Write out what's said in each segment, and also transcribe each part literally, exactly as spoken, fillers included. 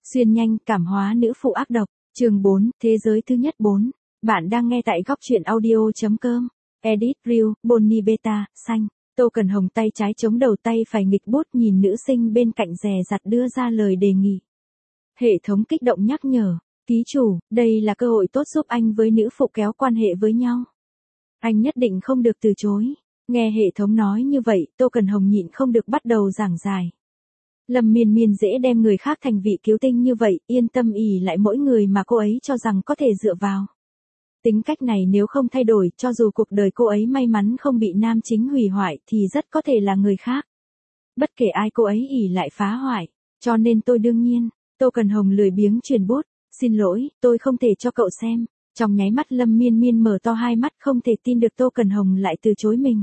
Xuyên nhanh, cảm hóa nữ phụ ác độc, chương bốn, thế giới thứ nhất bốn. Bạn đang nghe tại góc truyện audio.com. Edit Reel, Bonnie Beta, xanh. Tô Cần Hồng tay trái chống đầu tay phải nghịch bút nhìn nữ sinh bên cạnh dè dặt đưa ra lời đề nghị. Hệ thống kích động nhắc nhở, ký chủ, đây là cơ hội tốt giúp anh với nữ phụ kéo quan hệ với nhau. Anh nhất định không được từ chối. Nghe hệ thống nói như vậy, Tô Cần Hồng nhịn không được bắt đầu giảng giải. Lâm Miên Miên dễ đem người khác thành vị cứu tinh như vậy, yên tâm ỷ lại mỗi người mà cô ấy cho rằng có thể dựa vào. Tính cách này nếu không thay đổi, cho dù cuộc đời cô ấy may mắn không bị nam chính hủy hoại thì rất có thể là người khác. Bất kể ai cô ấy ỷ lại phá hoại, cho nên tôi đương nhiên, Tô Cần Hồng lười biếng truyền bút, xin lỗi, tôi không thể cho cậu xem. Trong nháy mắt Lâm Miên Miên mở to hai mắt không thể tin được Tô Cần Hồng lại từ chối mình.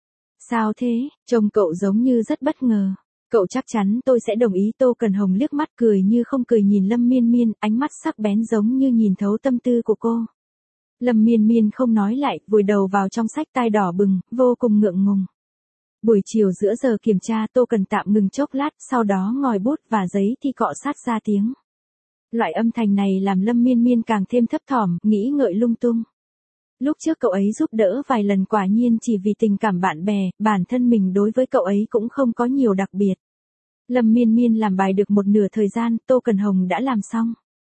Sao thế, trông cậu giống như rất bất ngờ. Cậu chắc chắn tôi sẽ đồng ý. Tô Cần Hồng liếc mắt cười như không cười nhìn Lâm Miên Miên, ánh mắt sắc bén giống như nhìn thấu tâm tư của cô. Lâm Miên Miên không nói lại, vùi đầu vào trong sách tai đỏ bừng, vô cùng ngượng ngùng. Buổi chiều giữa giờ kiểm tra Tô Cần tạm ngừng chốc lát, sau đó ngòi bút và giấy thì cọ sát ra tiếng. Loại âm thanh này làm Lâm Miên Miên càng thêm thấp thỏm, nghĩ ngợi lung tung. Lúc trước cậu ấy giúp đỡ vài lần quả nhiên chỉ vì tình cảm bạn bè, bản thân mình đối với cậu ấy cũng không có nhiều đặc biệt. Lâm Miên Miên làm bài được một nửa thời gian, Tô Cần Hồng đã làm xong.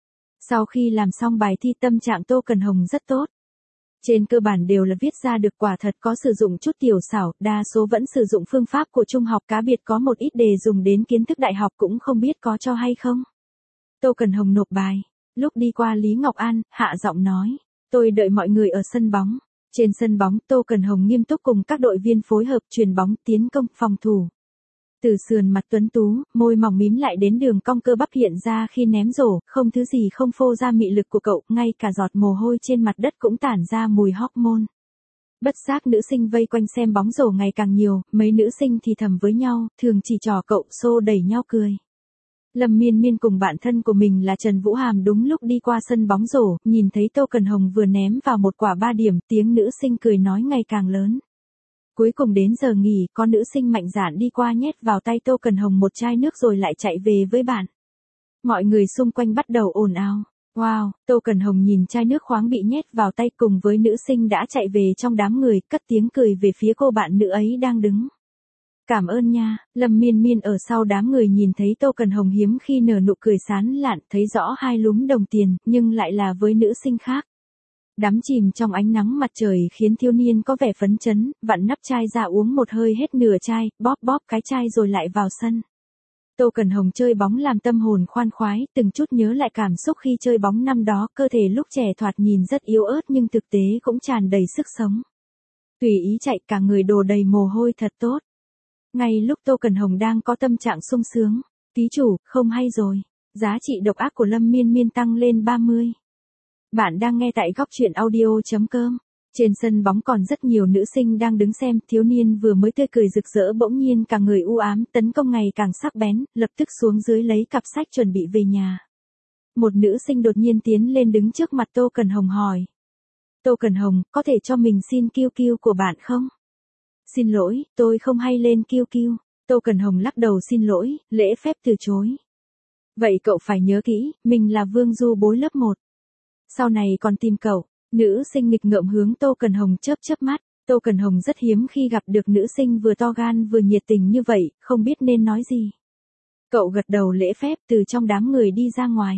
Sau khi làm xong bài thi tâm trạng Tô Cần Hồng rất tốt. Trên cơ bản đều là viết ra được, quả thật có sử dụng chút tiểu xảo, đa số vẫn sử dụng phương pháp của trung học, cá biệt có một ít đề dùng đến kiến thức đại học cũng không biết có cho hay không. Tô Cần Hồng nộp bài, lúc đi qua Lý Ngọc An, hạ giọng nói. Tôi đợi mọi người ở sân bóng. Trên sân bóng, Tô Cần Hồng nghiêm túc cùng các đội viên phối hợp chuyền bóng, tiến công, phòng thủ. Từ sườn mặt tuấn tú, môi mỏng mím lại đến đường cong cơ bắp hiện ra khi ném rổ, không thứ gì không phô ra mị lực của cậu, ngay cả giọt mồ hôi trên mặt đất cũng tản ra mùi hormone. Bất giác nữ sinh vây quanh xem bóng rổ ngày càng nhiều, mấy nữ sinh thì thầm với nhau, thường chỉ trò cậu, xô đẩy nhau cười. Lâm Miên Miên cùng bạn thân của mình là Trần Vũ Hàm đúng lúc đi qua sân bóng rổ, nhìn thấy Tô Cần Hồng vừa ném vào một quả ba điểm, tiếng nữ sinh cười nói ngày càng lớn. Cuối cùng đến giờ nghỉ, có nữ sinh mạnh dạn đi qua nhét vào tay Tô Cần Hồng một chai nước rồi lại chạy về với bạn. Mọi người xung quanh bắt đầu ồn ào. Wow, Tô Cần Hồng nhìn chai nước khoáng bị nhét vào tay cùng với nữ sinh đã chạy về trong đám người, cất tiếng cười về phía cô bạn nữ ấy đang đứng. Cảm ơn nha. Lâm Miên Miên ở sau đám người nhìn thấy Tô Cần Hồng hiếm khi nở nụ cười sán lạn, thấy rõ hai lúm đồng tiền, nhưng lại là với nữ sinh khác. Đắm chìm trong ánh nắng mặt trời khiến thiếu niên có vẻ phấn chấn, vặn nắp chai ra uống một hơi hết nửa chai, bóp bóp cái chai rồi lại vào sân. Tô Cần Hồng chơi bóng làm tâm hồn khoan khoái, từng chút nhớ lại cảm xúc khi chơi bóng năm đó, cơ thể lúc trẻ thoạt nhìn rất yếu ớt nhưng thực tế cũng tràn đầy sức sống. Tùy ý chạy, cả người đổ đầy mồ hôi thật tốt. Ngay lúc Tô Cần Hồng đang có tâm trạng sung sướng, ký chủ, không hay rồi, giá trị độc ác của Lâm Miên Miên tăng lên ba mươi. Bạn đang nghe tại góc truyện audio.com. Trên sân bóng còn rất nhiều nữ sinh đang đứng xem, thiếu niên vừa mới tươi cười rực rỡ bỗng nhiên cả người u ám, tấn công ngày càng sắc bén, lập tức xuống dưới lấy cặp sách chuẩn bị về nhà. Một nữ sinh đột nhiên tiến lên đứng trước mặt Tô Cần Hồng hỏi. Tô Cần Hồng, có thể cho mình xin kiu kiu của bạn không? Xin lỗi, tôi không hay lên kiu kiu. Tô Cần Hồng lắc đầu xin lỗi, lễ phép từ chối. Vậy cậu phải nhớ kỹ, mình là Vương Du bối lớp một. Sau này còn tìm cậu. Nữ sinh nghịch ngợm hướng Tô Cần Hồng chớp chớp mắt. Tô Cần Hồng rất hiếm khi gặp được nữ sinh vừa to gan vừa nhiệt tình như vậy, không biết nên nói gì. Cậu gật đầu lễ phép từ trong đám người đi ra ngoài.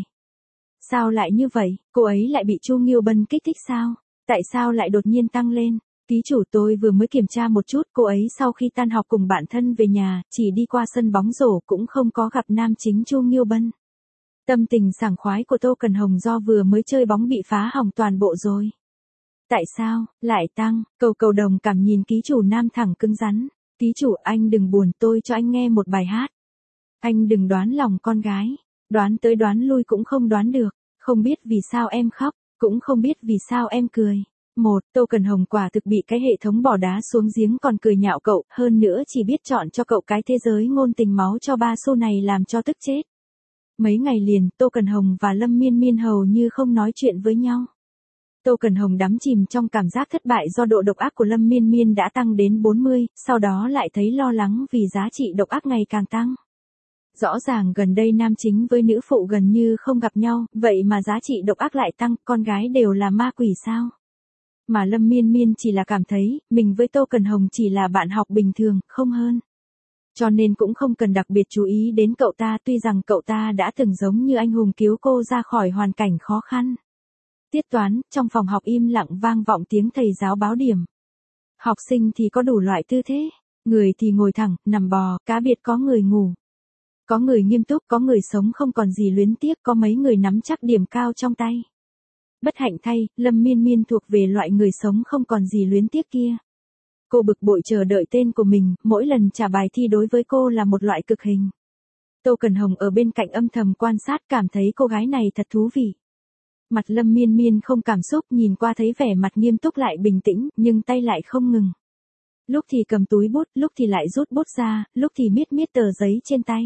Sao lại như vậy, cô ấy lại bị Chu Nghiêu Bân kích thích sao? Tại sao lại đột nhiên tăng lên? Ký chủ, tôi vừa mới kiểm tra một chút, cô ấy sau khi tan học cùng bạn thân về nhà, chỉ đi qua sân bóng rổ cũng không có gặp nam chính Chu Nghiêu Bân. Tâm tình sảng khoái của Tô Cần Hồng do vừa mới chơi bóng bị phá hỏng toàn bộ rồi. Tại sao, lại tăng, cầu cầu đồng cảm nhìn ký chủ nam thẳng cứng rắn. Ký chủ, anh đừng buồn, tôi cho anh nghe một bài hát. Anh đừng đoán lòng con gái, đoán tới đoán lui cũng không đoán được, không biết vì sao em khóc, cũng không biết vì sao em cười. Một, Tô Cần Hồng quả thực bị cái hệ thống bỏ đá xuống giếng còn cười nhạo cậu, hơn nữa chỉ biết chọn cho cậu cái thế giới ngôn tình máu cho ba xu này làm cho tức chết. Mấy ngày liền, Tô Cần Hồng và Lâm Miên Miên hầu như không nói chuyện với nhau. Tô Cần Hồng đắm chìm trong cảm giác thất bại do độ độc ác của Lâm Miên Miên đã tăng đến bốn mươi, sau đó lại thấy lo lắng vì giá trị độc ác ngày càng tăng. Rõ ràng gần đây nam chính với nữ phụ gần như không gặp nhau, vậy mà giá trị độc ác lại tăng, con gái đều là ma quỷ sao? Mà Lâm Miên Miên chỉ là cảm thấy, mình với Tô Cần Hồng chỉ là bạn học bình thường, không hơn. Cho nên cũng không cần đặc biệt chú ý đến cậu ta, tuy rằng cậu ta đã từng giống như anh hùng cứu cô ra khỏi hoàn cảnh khó khăn. Tiết toán, trong phòng học im lặng vang vọng tiếng thầy giáo báo điểm. Học sinh thì có đủ loại tư thế, người thì ngồi thẳng, nằm bò, cá biệt có người ngủ. Có người nghiêm túc, có người sống không còn gì luyến tiếc, có mấy người nắm chắc điểm cao trong tay. Bất hạnh thay, Lâm Miên Miên thuộc về loại người sống không còn gì luyến tiếc kia. Cô bực bội chờ đợi tên của mình, mỗi lần trả bài thi đối với cô là một loại cực hình. Tô Cần Hồng ở bên cạnh âm thầm quan sát, cảm thấy cô gái này thật thú vị. Mặt Lâm Miên Miên không cảm xúc, nhìn qua thấy vẻ mặt nghiêm túc lại bình tĩnh, nhưng tay lại không ngừng. Lúc thì cầm túi bút, lúc thì lại rút bút ra, lúc thì miết miết tờ giấy trên tay.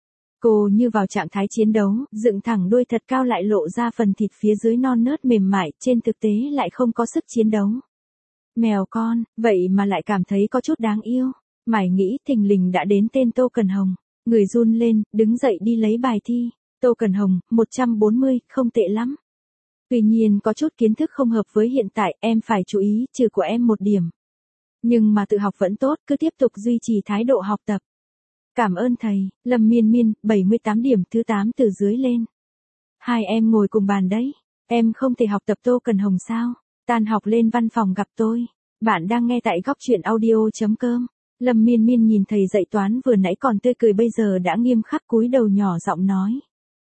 Cô như vào trạng thái chiến đấu, dựng thẳng đuôi thật cao lại lộ ra phần thịt phía dưới non nớt mềm mại, trên thực tế lại không có sức chiến đấu. Mèo con, vậy mà lại cảm thấy có chút đáng yêu. Mải nghĩ thình lình đã đến tên Tô Cần Hồng. Người run lên, đứng dậy đi lấy bài thi. Tô Cần Hồng, một trăm bốn mươi, không tệ lắm. Tuy nhiên có chút kiến thức không hợp với hiện tại, em phải chú ý, trừ của em một điểm. Nhưng mà tự học vẫn tốt, cứ tiếp tục duy trì thái độ học tập. Cảm ơn thầy. Lâm Miên Miên, bảy mươi tám điểm, thứ tám từ dưới lên. Hai em ngồi cùng bàn đấy. Em không thể học tập Tô Cần Hồng sao? Tan học lên văn phòng gặp tôi. Bạn đang nghe tại góc truyện audio.com. Lâm Miên Miên nhìn thầy dạy toán vừa nãy còn tươi cười bây giờ đã nghiêm khắc cúi đầu nhỏ giọng nói.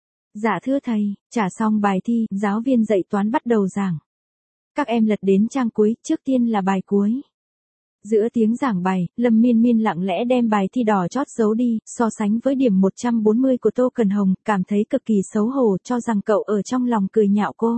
Dạ thưa thầy, trả xong bài thi, giáo viên dạy toán bắt đầu giảng. Các em lật đến trang cuối, trước tiên là bài cuối. Giữa tiếng giảng bài, Lâm Miên Miên lặng lẽ đem bài thi đỏ chót giấu đi, so sánh với điểm một trăm bốn mươi của Tô Cần Hồng, cảm thấy cực kỳ xấu hổ, cho rằng cậu ở trong lòng cười nhạo cô.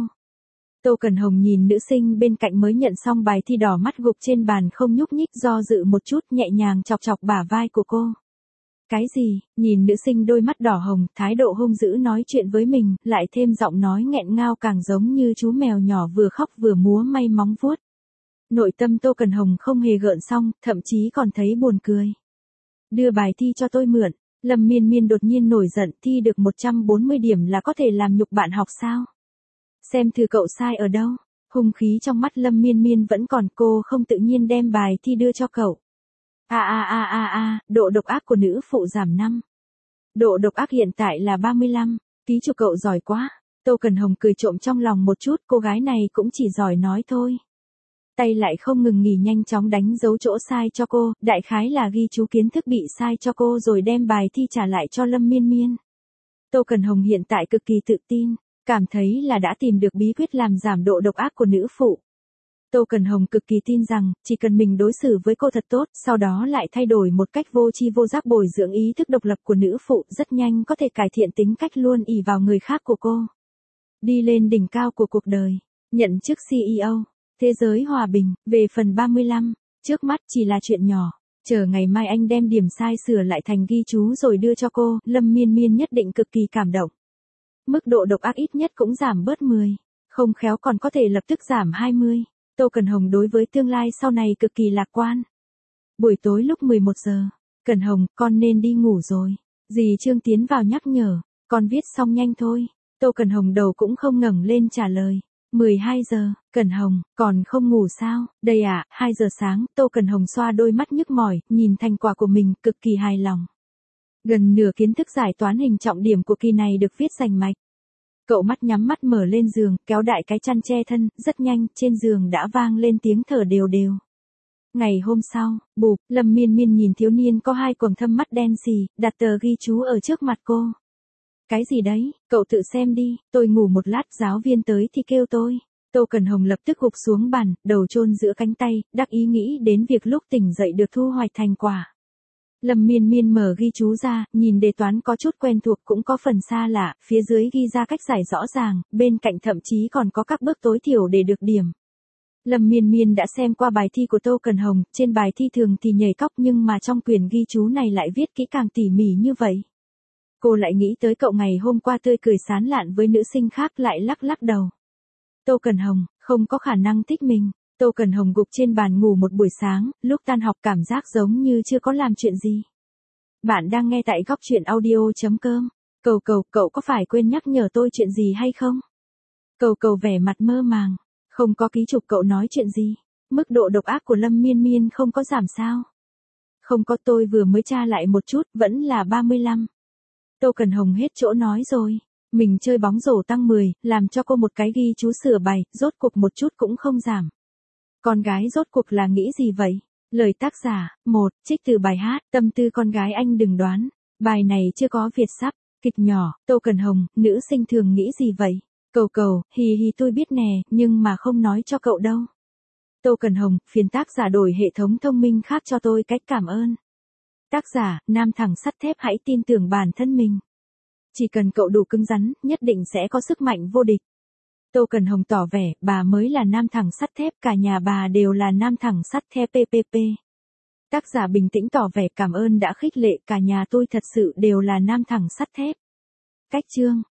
Tô Cần Hồng nhìn nữ sinh bên cạnh mới nhận xong bài thi đỏ, mắt gục trên bàn không nhúc nhích, do dự một chút, nhẹ nhàng chọc chọc bả vai của cô. Cái gì? Nhìn nữ sinh đôi mắt đỏ hồng, thái độ hung dữ nói chuyện với mình, lại thêm giọng nói nghẹn ngào càng giống như chú mèo nhỏ vừa khóc vừa múa may móng vuốt. Nội tâm Tô Cần Hồng không hề gợn sóng, thậm chí còn thấy buồn cười. Đưa bài thi cho tôi mượn. Lâm Miên Miên đột nhiên nổi giận, thi được một trăm bốn mươi điểm là có thể làm nhục bạn học sao? Xem thử cậu sai ở đâu. Hung khí trong mắt Lâm Miên Miên vẫn còn, cô không tự nhiên đem bài thi đưa cho cậu. A a a a a, độ độc ác của nữ phụ giảm năm. Độ độc ác hiện tại là ba mươi lăm, ký chủ cậu giỏi quá. Tô Cần Hồng cười trộm trong lòng một chút, cô gái này cũng chỉ giỏi nói thôi. Tay lại không ngừng nghỉ nhanh chóng đánh dấu chỗ sai cho cô, đại khái là ghi chú kiến thức bị sai cho cô rồi đem bài thi trả lại cho Lâm Miên Miên. Tô Cần Hồng hiện tại cực kỳ tự tin, cảm thấy là đã tìm được bí quyết làm giảm độ độc ác của nữ phụ. Tô Cần Hồng cực kỳ tin rằng, chỉ cần mình đối xử với cô thật tốt, sau đó lại thay đổi một cách vô tri vô giác bồi dưỡng ý thức độc lập của nữ phụ, rất nhanh có thể cải thiện tính cách luôn ỷ vào người khác của cô. Đi lên đỉnh cao của cuộc đời, nhận chức xê e ô, thế giới hòa bình, về phần ba mươi lăm, trước mắt chỉ là chuyện nhỏ, chờ ngày mai anh đem điểm sai sửa lại thành ghi chú rồi đưa cho cô, Lâm Miên Miên nhất định cực kỳ cảm động. Mức độ độc ác ít nhất cũng giảm bớt mười, không khéo còn có thể lập tức giảm hai mươi. Tô Cần Hồng đối với tương lai sau này cực kỳ lạc quan. Buổi tối lúc mười một giờ, Cần Hồng, con nên đi ngủ rồi. Dì Trương tiến vào nhắc nhở, con viết xong nhanh thôi. Tô Cần Hồng đầu cũng không ngẩng lên trả lời. mười hai giờ, Cần Hồng, còn không ngủ sao? Đây à, hai giờ sáng, Tô Cần Hồng xoa đôi mắt nhức mỏi, nhìn thành quả của mình, cực kỳ hài lòng. Gần nửa kiến thức giải toán hình trọng điểm của kỳ này được viết rành mạch. Cậu mắt nhắm mắt mở lên giường, kéo đại cái chăn che thân, rất nhanh, trên giường đã vang lên tiếng thở đều đều. Ngày hôm sau, bụp, Lâm Miên Miên nhìn thiếu niên có hai quầng thâm mắt đen xì, đặt tờ ghi chú ở trước mặt cô. Cái gì đấy, cậu tự xem đi, tôi ngủ một lát, giáo viên tới thì kêu tôi. Tô Cần Hồng lập tức gục xuống bàn, đầu chôn giữa cánh tay, đắc ý nghĩ đến việc lúc tỉnh dậy được thu hoạch thành quả. Lâm Miên Miên mở ghi chú ra, nhìn đề toán có chút quen thuộc cũng có phần xa lạ, phía dưới ghi ra cách giải rõ ràng, bên cạnh thậm chí còn có các bước tối thiểu để được điểm. Lâm Miên Miên đã xem qua bài thi của Tô Cần Hồng, trên bài thi thường thì nhảy cóc nhưng mà trong quyển ghi chú này lại viết kỹ càng tỉ mỉ như vậy. Cô lại nghĩ tới cậu ngày hôm qua tươi cười sán lạn với nữ sinh khác, lại lắc lắc đầu. Tô Cần Hồng, không có khả năng thích mình. Tô Cần Hồng gục trên bàn ngủ một buổi sáng, lúc tan học cảm giác giống như chưa có làm chuyện gì. Bạn đang nghe tại góc chuyện audio.com. Cầu cầu, cậu có phải quên nhắc nhở tôi chuyện gì hay không? Cầu cầu vẻ mặt mơ màng. Không có ký chụp, cậu nói chuyện gì? Mức độ độc ác của Lâm Miên Miên không có giảm sao? Không có, tôi vừa mới tra lại một chút, vẫn là ba mươi lăm. Tô Cần Hồng hết chỗ nói rồi. Mình chơi bóng rổ tăng mười, làm cho cô một cái ghi chú sửa bài, rốt cuộc một chút cũng không giảm. Con gái rốt cuộc là nghĩ gì vậy? Lời tác giả, một, trích từ bài hát, tâm tư con gái anh đừng đoán. Bài này chưa có Việt sắp, kịch nhỏ, Tô Cần Hồng, nữ sinh thường nghĩ gì vậy? Cầu cầu, hì hì tôi biết nè, nhưng mà không nói cho cậu đâu. Tô Cần Hồng, phiền tác giả đổi hệ thống thông minh khác cho tôi cách cảm ơn. Tác giả, nam thẳng sắt thép, hãy tin tưởng bản thân mình. Chỉ cần cậu đủ cứng rắn, nhất định sẽ có sức mạnh vô địch. Tô Cần Hồng tỏ vẻ, bà mới là nam thẳng sắt thép, cả nhà bà đều là nam thẳng sắt thép pê pê pê. Tác giả bình tĩnh tỏ vẻ cảm ơn đã khích lệ, cả nhà tôi thật sự đều là nam thẳng sắt thép. Cách chương.